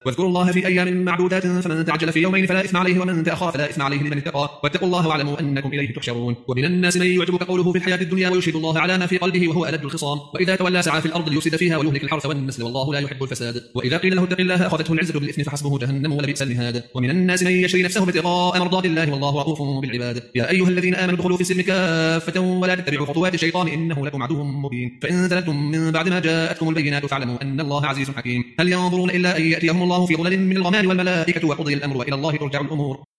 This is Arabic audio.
واذكروا الله في أيام معدودات فمن تعجل في يومين فلا إثم عليه ومن تأخر فلا إثم عليه لمن اتقى واتقوا الله واعلموا أنكم إليه تحشرون. ومن الناس من يعجبك قوله في الحياة الدنيا ويشهد الله على ما في قلبه وهو ألد الخصام وإذا تولى سعى في الأرض ليفسد فيها ويهلك الحرث والنسل والله لا يحب الفساد. وإذا قيل له اتق الله أخذته العزة بالإثم فحسبه جهنم ولبئس المهاد. ومن الناس من يشري نفسه ابتغاء مرضات الله والله رؤوف بالعباد. يا أيها الذين آمنوا ادخلوا في السلم كافة ولا تتبعوا خطوات الشيطان إنه لكم عدو مبين. فإن زللتم من بعد ما جاءتكم البينات فاعلموا أن الله عزيز حكيم. هل ينظرون إلا أن يأتيهم الله في ظلل من الغمام والملائكة وقضي الأمر وإلى الله ترجع الأمور.